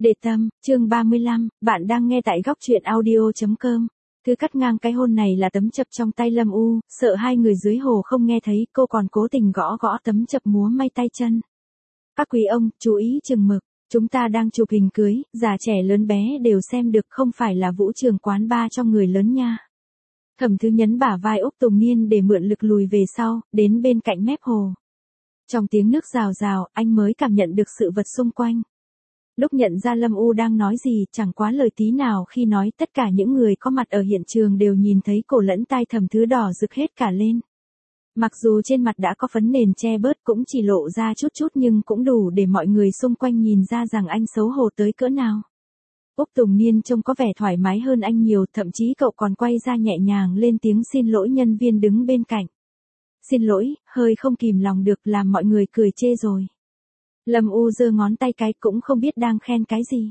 Để tâm, chương 35, bạn đang nghe tại góc truyện audio.com. Thứ cắt ngang cái hôn này là tấm chập trong tay Lâm U, sợ hai người dưới hồ không nghe thấy, cô còn cố tình gõ gõ tấm chập múa may tay chân. Các quý ông, chú ý chừng mực, chúng ta đang chụp hình cưới, già trẻ lớn bé đều xem được, không phải là vũ trường quán bar cho người lớn nha. Thẩm Thứ nhấn bả vai Úc Tùng Niên để mượn lực lùi về sau, đến bên cạnh mép hồ. Trong tiếng nước rào rào, anh mới cảm nhận được sự vật xung quanh. Lúc nhận ra Lâm U đang nói gì, chẳng quá lời tí nào khi nói, tất cả những người có mặt ở hiện trường đều nhìn thấy cổ lẫn tai Thẩm Thứ đỏ rực hết cả lên. Mặc dù trên mặt đã có phấn nền che bớt, cũng chỉ lộ ra chút chút nhưng cũng đủ để mọi người xung quanh nhìn ra rằng anh xấu hổ tới cỡ nào. Úc Tùng Niên trông có vẻ thoải mái hơn anh nhiều, thậm chí cậu còn quay ra nhẹ nhàng lên tiếng xin lỗi nhân viên đứng bên cạnh. Xin lỗi, hơi không kìm lòng được, làm mọi người cười chê rồi. Lâm U giơ ngón tay cái, cũng không biết đang khen cái gì.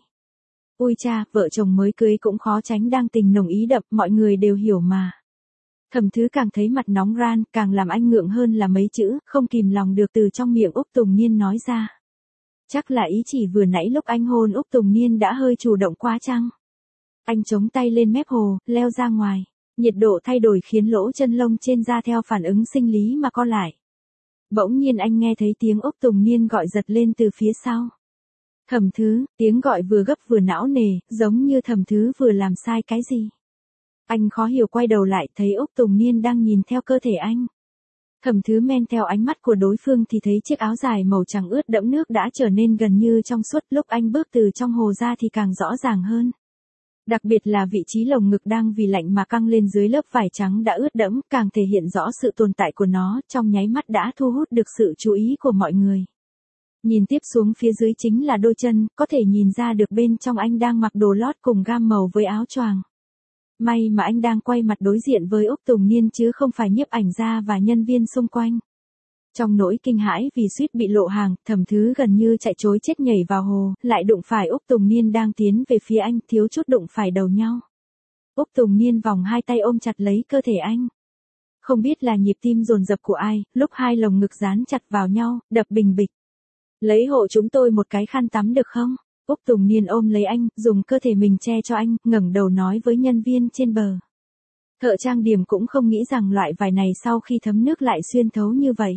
Ui cha, vợ chồng mới cưới cũng khó tránh đang tình nồng ý đậm, mọi người đều hiểu mà. Thẩm Thứ càng thấy mặt nóng ran, càng làm anh ngượng hơn là mấy chữ không kìm lòng được từ trong miệng Úc Tùng Niên nói ra. Chắc là ý chỉ vừa nãy lúc anh hôn Úc Tùng Niên đã hơi chủ động quá chăng? Anh chống tay lên mép hồ, leo ra ngoài. Nhiệt độ thay đổi khiến lỗ chân lông trên da theo phản ứng sinh lý mà co lại. Bỗng nhiên anh nghe thấy tiếng Úc Tùng Niên gọi giật lên từ phía sau. Thẩm Thứ, tiếng gọi vừa gấp vừa não nề, giống như Thẩm Thứ vừa làm sai cái gì. Anh khó hiểu quay đầu lại, thấy Úc Tùng Niên đang nhìn theo cơ thể anh. Thẩm Thứ men theo ánh mắt của đối phương thì thấy chiếc áo dài màu trắng ướt đẫm nước đã trở nên gần như trong suốt, lúc anh bước từ trong hồ ra thì càng rõ ràng hơn. Đặc biệt là vị trí lồng ngực đang vì lạnh mà căng lên dưới lớp vải trắng đã ướt đẫm, càng thể hiện rõ sự tồn tại của nó, trong nháy mắt đã thu hút được sự chú ý của mọi người. Nhìn tiếp xuống phía dưới chính là đôi chân, có thể nhìn ra được bên trong anh đang mặc đồ lót cùng gam màu với áo choàng. May mà anh đang quay mặt đối diện với Úc Tùng Niên chứ không phải nhiếp ảnh gia và nhân viên xung quanh. Trong nỗi kinh hãi vì suýt bị lộ hàng, Thẩm Thứ gần như chạy trối chết nhảy vào hồ, lại đụng phải Úc Tùng Niên đang tiến về phía anh, thiếu chút đụng phải đầu nhau. Úc Tùng Niên vòng hai tay ôm chặt lấy cơ thể anh. Không biết là nhịp tim dồn dập của ai, lúc hai lồng ngực dán chặt vào nhau, đập bình bịch. Lấy hộ chúng tôi một cái khăn tắm được không? Úc Tùng Niên ôm lấy anh, dùng cơ thể mình che cho anh, ngẩng đầu nói với nhân viên trên bờ. Thợ trang điểm cũng không nghĩ rằng loại vải này sau khi thấm nước lại xuyên thấu như vậy.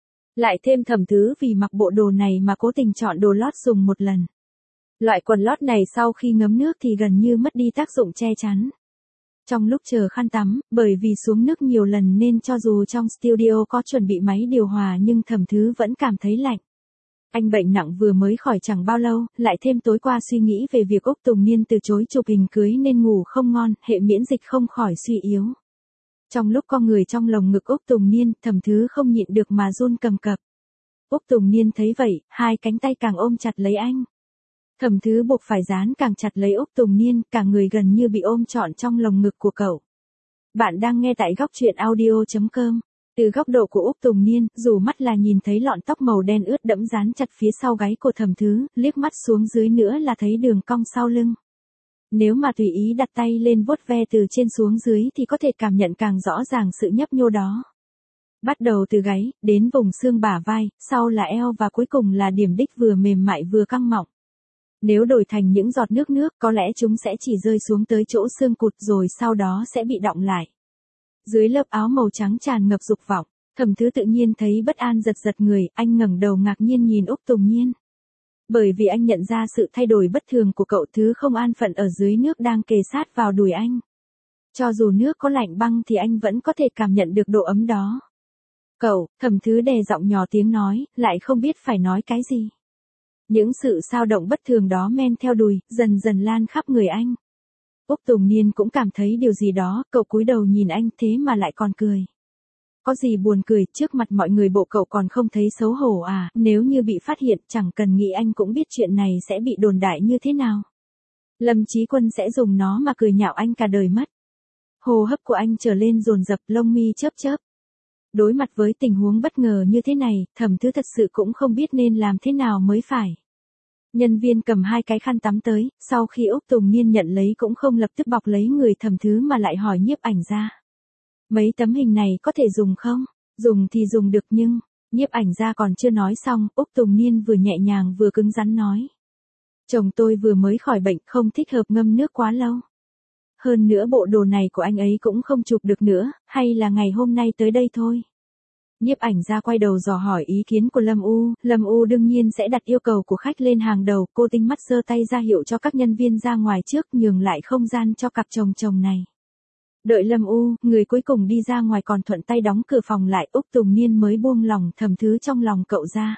Lại thêm Thẩm Thứ vì mặc bộ đồ này mà cố tình chọn đồ lót dùng một lần. Loại quần lót này sau khi ngấm nước thì gần như mất đi tác dụng che chắn. Trong lúc chờ khăn tắm, bởi vì xuống nước nhiều lần nên cho dù trong studio có chuẩn bị máy điều hòa nhưng Thẩm Thứ vẫn cảm thấy lạnh. Anh bệnh nặng vừa mới khỏi chẳng bao lâu, lại thêm tối qua suy nghĩ về việc Úc Tùng Niên từ chối chụp hình cưới nên ngủ không ngon, hệ miễn dịch không khỏi suy yếu. Trong lúc con người trong lồng ngực Úc Tùng Niên, Thẩm Thứ không nhịn được mà run cầm cập. Úc Tùng Niên thấy vậy, hai cánh tay càng ôm chặt lấy anh. Thẩm Thứ buộc phải dán càng chặt lấy Úc Tùng Niên, cả người gần như bị ôm trọn trong lồng ngực của cậu. Bạn đang nghe tại góc truyện audio.com. Từ góc độ của Úc Tùng Niên, dù mắt là nhìn thấy lọn tóc màu đen ướt đẫm dán chặt phía sau gáy của Thẩm Thứ, liếc mắt xuống dưới nữa là thấy đường cong sau lưng. Nếu mà tùy ý đặt tay lên vuốt ve từ trên xuống dưới thì có thể cảm nhận càng rõ ràng sự nhấp nhô đó. Bắt đầu từ gáy, đến vùng xương bả vai, sau là eo và cuối cùng là điểm đích vừa mềm mại vừa căng mọng. Nếu đổi thành những giọt nước, có lẽ chúng sẽ chỉ rơi xuống tới chỗ xương cụt rồi sau đó sẽ bị đọng lại. Dưới lớp áo màu trắng tràn ngập dục vọng, Thẩm Thứ tự nhiên thấy bất an giật giật người, anh ngẩng đầu ngạc nhiên nhìn Úc Tùng Niên. Bởi vì anh nhận ra sự thay đổi bất thường của cậu, thứ không an phận ở dưới nước đang kề sát vào đùi anh. Cho dù nước có lạnh băng thì anh vẫn có thể cảm nhận được độ ấm đó. Cậu, Thẩm Thứ đè giọng nhỏ tiếng nói, lại không biết phải nói cái gì. Những sự xao động bất thường đó men theo đùi, dần dần lan khắp người anh. Úc Tùng Niên cũng cảm thấy điều gì đó, cậu cúi đầu nhìn anh thế mà lại còn cười. Có gì buồn cười, trước mặt mọi người bộ cậu còn không thấy xấu hổ à, nếu như bị phát hiện chẳng cần nghĩ anh cũng biết chuyện này sẽ bị đồn đại như thế nào. Lâm Chí Quân sẽ dùng nó mà cười nhạo anh cả đời mất. Hô hấp của anh trở lên dồn dập, lông mi chớp chớp. Đối mặt với tình huống bất ngờ như thế này, Thẩm Thứ thật sự cũng không biết nên làm thế nào mới phải. Nhân viên cầm hai cái khăn tắm tới, sau khi Úc Tùng Niên nhận lấy cũng không lập tức bọc lấy người Thẩm Thứ mà lại hỏi nhiếp ảnh gia. Mấy tấm hình này có thể dùng không? Dùng thì dùng được nhưng, nhiếp ảnh gia còn chưa nói xong, Úc Tùng Niên vừa nhẹ nhàng vừa cứng rắn nói. Chồng tôi vừa mới khỏi bệnh, không thích hợp ngâm nước quá lâu. Hơn nữa bộ đồ này của anh ấy cũng không chụp được nữa, hay là ngày hôm nay tới đây thôi. Nhiếp ảnh gia quay đầu dò hỏi ý kiến của Lâm U đương nhiên sẽ đặt yêu cầu của khách lên hàng đầu, cô tinh mắt giơ tay ra hiệu cho các nhân viên ra ngoài trước, nhường lại không gian cho cặp chồng này. Đợi Lâm U, người cuối cùng đi ra ngoài còn thuận tay đóng cửa phòng lại, Úc Tùng Niên mới buông lòng Thẩm Thứ trong lòng cậu ra.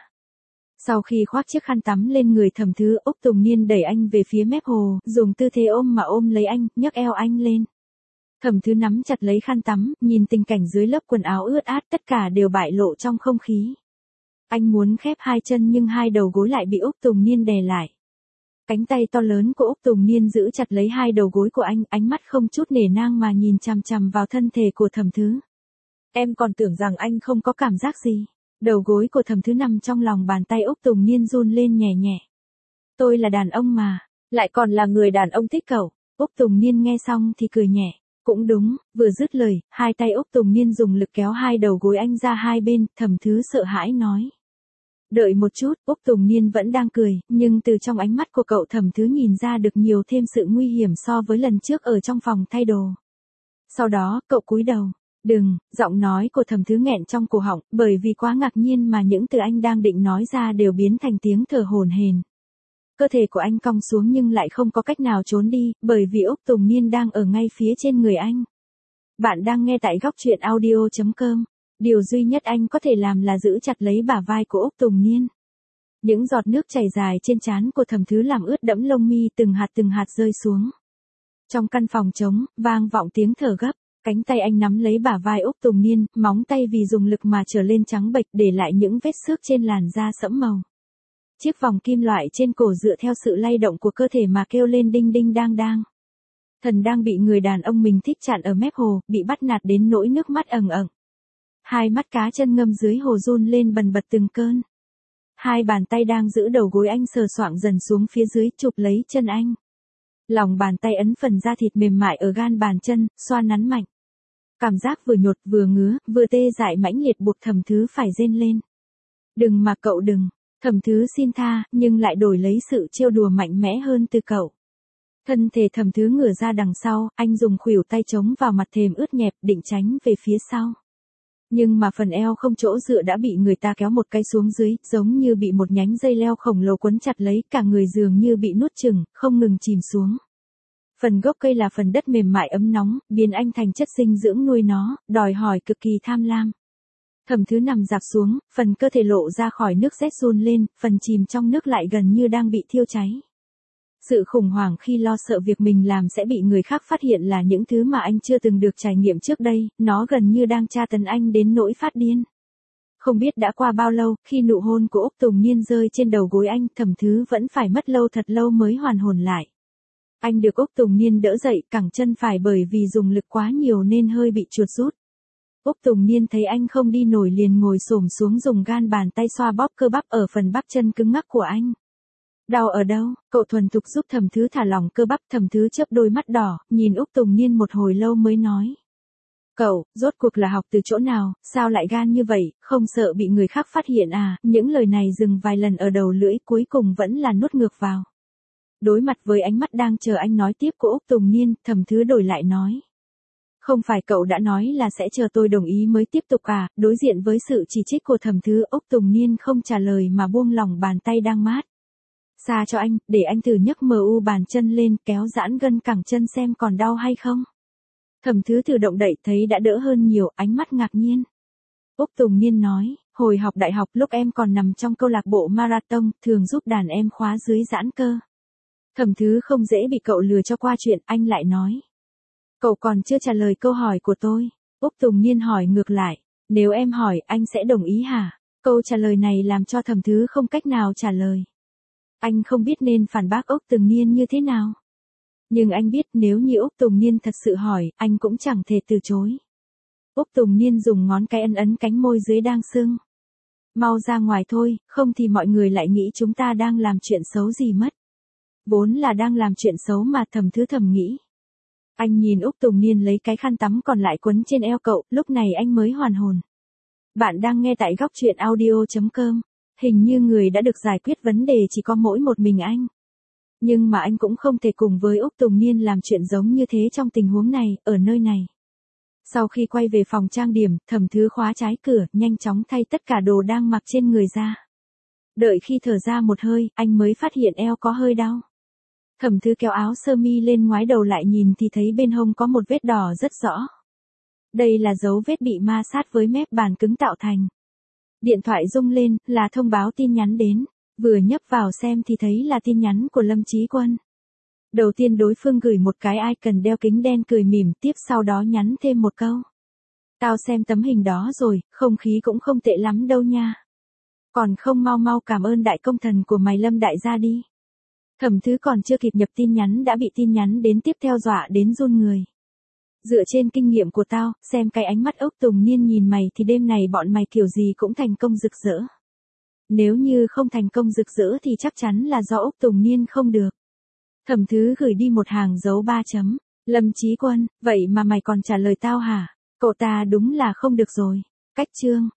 Sau khi khoác chiếc khăn tắm lên người Thẩm Thứ, Úc Tùng Niên đẩy anh về phía mép hồ, dùng tư thế ôm mà ôm lấy anh, nhấc eo anh lên. Thẩm Thứ nắm chặt lấy khăn tắm, nhìn tình cảnh dưới lớp quần áo ướt át, tất cả đều bại lộ trong không khí. Anh muốn khép hai chân nhưng hai đầu gối lại bị Úc Tùng Niên đè lại. Cánh tay to lớn của Úc Tùng Niên giữ chặt lấy hai đầu gối của anh, ánh mắt không chút nể nang mà nhìn chằm chằm vào thân thể của Thẩm Thứ. Em còn tưởng rằng anh không có cảm giác gì. Đầu gối của Thẩm Thứ nằm trong lòng bàn tay Úc Tùng Niên run lên nhẹ nhẹ. Tôi là đàn ông mà, lại còn là người đàn ông thích cậu. Úc Tùng Niên nghe xong thì cười nhẹ. Cũng đúng, vừa dứt lời, hai tay Úc Tùng Niên dùng lực kéo hai đầu gối anh ra hai bên, Thẩm Thứ sợ hãi nói. Đợi một chút, Úc Tùng Niên vẫn đang cười, nhưng từ trong ánh mắt của cậu Thẩm Thứ nhìn ra được nhiều thêm sự nguy hiểm so với lần trước ở trong phòng thay đồ. Sau đó, cậu cúi đầu. Đừng, giọng nói của Thẩm Thứ nghẹn trong cổ họng, bởi vì quá ngạc nhiên mà những từ anh đang định nói ra đều biến thành tiếng thở hổn hển. Cơ thể của anh cong xuống nhưng lại không có cách nào trốn đi, bởi vì Úc Tùng Niên đang ở ngay phía trên người anh. Bạn đang nghe tại góc truyện audio.com. Điều duy nhất anh có thể làm là giữ chặt lấy bả vai của Úc Tùng Niên. Những giọt nước chảy dài trên trán của Thẩm Thứ làm ướt đẫm lông mi, từng hạt rơi xuống. Trong căn phòng trống, vang vọng tiếng thở gấp. Cánh tay anh nắm lấy bả vai Úc Tùng Niên, móng tay vì dùng lực mà trở lên trắng bệch, để lại những vết xước trên làn da sẫm màu. Chiếc vòng kim loại trên cổ dựa theo sự lay động của cơ thể mà kêu lên đinh đinh đang đang. Thần đang bị người đàn ông mình thích chặn ở mép hồ, bị bắt nạt đến nỗi nước mắt ẩn ẩn. Hai mắt cá chân ngâm dưới hồ run lên bần bật từng cơn. Hai bàn tay đang giữ đầu gối anh sờ soạng dần xuống phía dưới, chụp lấy chân anh. Lòng bàn tay ấn phần da thịt mềm mại ở gan bàn chân, xoa nắn mạnh. Cảm giác vừa nhột vừa ngứa, vừa tê dại mãnh liệt buộc Thẩm Thứ phải rên lên. Đừng mà cậu đừng. Thẩm Thứ xin tha, nhưng lại đổi lấy sự trêu đùa mạnh mẽ hơn từ cậu. Thân thể Thẩm Thứ ngửa ra đằng sau, anh dùng khuỷu tay chống vào mặt thềm ướt nhẹp, định tránh về phía sau. Nhưng mà phần eo không chỗ dựa đã bị người ta kéo một cái xuống dưới, giống như bị một nhánh dây leo khổng lồ quấn chặt lấy, cả người dường như bị nuốt chửng, không ngừng chìm xuống. Phần gốc cây là phần đất mềm mại ấm nóng, biến anh thành chất dinh dưỡng nuôi nó, đòi hỏi cực kỳ tham lam. Thẩm Thứ nằm dạp xuống, phần cơ thể lộ ra khỏi nước rét run lên, phần chìm trong nước lại gần như đang bị thiêu cháy. Sự khủng hoảng khi lo sợ việc mình làm sẽ bị người khác phát hiện là những thứ mà anh chưa từng được trải nghiệm trước đây, nó gần như đang tra tấn anh đến nỗi phát điên. Không biết đã qua bao lâu, khi nụ hôn của Úc Tùng Niên rơi trên đầu gối anh, Thẩm Thứ vẫn phải mất thật lâu mới hoàn hồn lại. Anh được Úc Tùng Niên đỡ dậy, cẳng chân phải bởi vì dùng lực quá nhiều nên hơi bị chuột rút. Úc Tùng Niên thấy anh không đi nổi liền ngồi xổm xuống dùng gan bàn tay xoa bóp cơ bắp ở phần bắp chân cứng ngắc của anh. Đau ở đâu? Cậu thuần thục giúp Thẩm Thứ thả lỏng cơ bắp. Thẩm Thứ chớp đôi mắt đỏ, nhìn Úc Tùng Niên một hồi lâu mới nói. Cậu, rốt cuộc là học từ chỗ nào, sao lại gan như vậy, không sợ bị người khác phát hiện à? Những lời này dừng vài lần ở đầu lưỡi, cuối cùng vẫn là nuốt ngược vào. Đối mặt với ánh mắt đang chờ anh nói tiếp của Úc Tùng Niên, Thẩm Thứ đổi lại nói. Không phải cậu đã nói là sẽ chờ tôi đồng ý mới tiếp tục à? Đối diện với sự chỉ trích của Thẩm Thứ, Úc Tùng Niên không trả lời mà buông lỏng bàn tay đang mát. Xa cho anh, để anh thử nhấc bàn chân lên, kéo giãn gân cẳng chân xem còn đau hay không. Thẩm Thứ thử động đậy thấy đã đỡ hơn nhiều, ánh mắt ngạc nhiên. Úc Tùng Niên nói, hồi học đại học lúc em còn nằm trong câu lạc bộ marathon, thường giúp đàn em khóa dưới giãn cơ. Thẩm Thứ không dễ bị cậu lừa cho qua chuyện, anh lại nói. Cậu còn chưa trả lời câu hỏi của tôi. Úc Tùng Niên hỏi ngược lại, nếu em hỏi anh sẽ đồng ý hả? Câu trả lời này làm cho Thẩm Thứ không cách nào trả lời. Anh không biết nên phản bác Úc Tùng Niên như thế nào. Nhưng anh biết nếu như Úc Tùng Niên thật sự hỏi, anh cũng chẳng thể từ chối. Úc Tùng Niên dùng ngón cái ấn cánh môi dưới đang sưng. Mau ra ngoài thôi, không thì mọi người lại nghĩ chúng ta đang làm chuyện xấu gì mất. Vốn là đang làm chuyện xấu mà, Thẩm Thứ thầm nghĩ. Anh nhìn Úc Tùng Niên lấy cái khăn tắm còn lại quấn trên eo cậu, lúc này anh mới hoàn hồn. Bạn đang nghe tại góc truyện audio.com. Hình như người đã được giải quyết vấn đề chỉ có mỗi một mình anh. Nhưng mà anh cũng không thể cùng với Úc Tùng Niên làm chuyện giống như thế trong tình huống này, ở nơi này. Sau khi quay về phòng trang điểm, Thẩm Thứ khóa trái cửa, nhanh chóng thay tất cả đồ đang mặc trên người ra. Đợi khi thở ra một hơi, anh mới phát hiện eo có hơi đau. Thẩm Thứ kéo áo sơ mi lên, ngoái đầu lại nhìn thì thấy bên hông có một vết đỏ rất rõ. Đây là dấu vết bị ma sát với mép bàn cứng tạo thành. Điện thoại rung lên, là thông báo tin nhắn đến. Vừa nhấp vào xem thì thấy là tin nhắn của Lâm Chí Quân. Đầu tiên đối phương gửi một cái icon đeo kính đen cười mỉm, tiếp sau đó nhắn thêm một câu. Tao xem tấm hình đó rồi, không khí cũng không tệ lắm đâu nha. Còn không mau mau cảm ơn đại công thần của mày Lâm đại gia đi. Thẩm Thứ còn chưa kịp nhập tin nhắn đã bị tin nhắn đến tiếp theo dọa đến run người. Dựa trên kinh nghiệm của tao, xem cái ánh mắt Úc Tùng Niên nhìn mày thì đêm này bọn mày kiểu gì cũng thành công rực rỡ. Nếu như không thành công rực rỡ thì chắc chắn là do Úc Tùng Niên không được. Thẩm Thứ gửi đi một hàng dấu 3 chấm. Lâm Chí Quân, vậy mà mày còn trả lời tao hả? Cậu ta đúng là không được rồi. Cách chương.